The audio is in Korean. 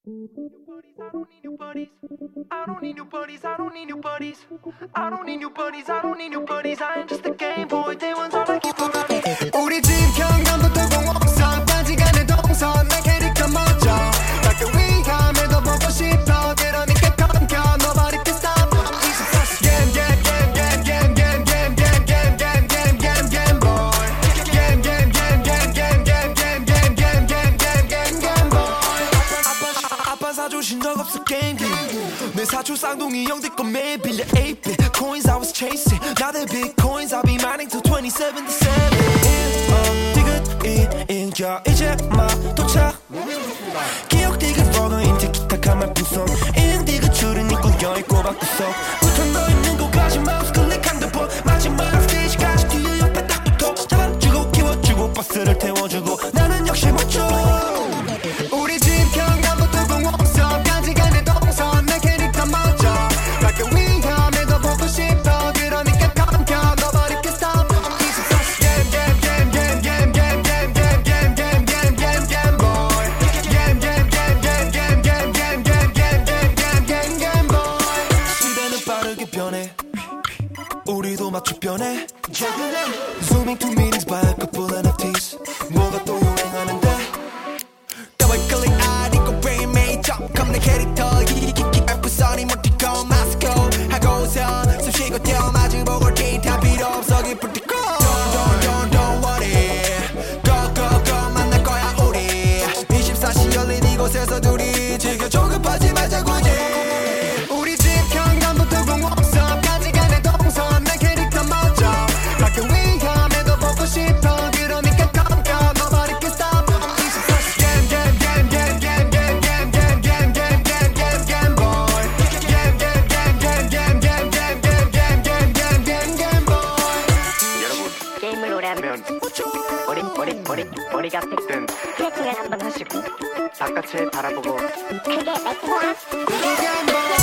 I don't need new buddies. I don't need new buddies. I don't need new buddies. I don't need new buddies. I don't need new buddies. I am just a game boy. They want all I keep on running. 우리 집 현관부터 공원선까지 가는 동선 내 캐릭터 멋져 밖에 위험해도 보고 싶어 그러니까 컴겨 Nobody can stop 24 Game game game game game game game game game game game game game boy Game game game game game game game game game game game game game boy 아빠 사주신 적 없어 게임기 내 사촌 쌍둥이 형들 거 매일 빌려 8bit Coins I was chasing Now they're bitcoins I'll be mining till 27 to 7 인겨 이제 막 도착 기억 디귿 인티 기타한 말풍선 인디그 줄은 입고 여있고 바꾸서 붙어 너 있는 곳까지 마우스 클릭한다 보 마지막 스테이지까지 뒤에 옆에 딱 붙어 잡아주고 키워주고 버스를 태워주고 나는 역시 멋져 우리 집 현관부터 공원선까지 가는 동선 내 캐릭터 멋져 밖에 위험해도 보고 싶어 그러니까 컴겨 Nobody can stop Game game game game game game game game game game game game game boy Game game game game game game game game game game game game game boy 시대는 빠르게 변해 우리도 맞춰 변해 Zooming 2 minutes by a couple NFTs 뭐가 또 유행하는데 더블 클릭 아니고 brain made jump 내 캐릭터 에피소드 이모티콘 마스코 하고선 숨 쉬고 뛰어 마주보고 데이터 필요 없어 기쁠 때 go Don't worry Go go go 만날 거야 우리 24시 열린 이곳에서 둘이 즐겨 조급하지 말자고 우리 집 현관부터 공원선까지 가는 동선 내 캐릭터 멋져 밖에 위험해도 보고 싶어 그러니까 컴겨 Nobody can stop 24시 Game game game game game game game game game game game game game boy Game game game game game game game game game game game game game boy 여러분 게임을 오래 하면 머리가 땡 스트레칭을 한번 하시고 바깥을 바라보고 Game boy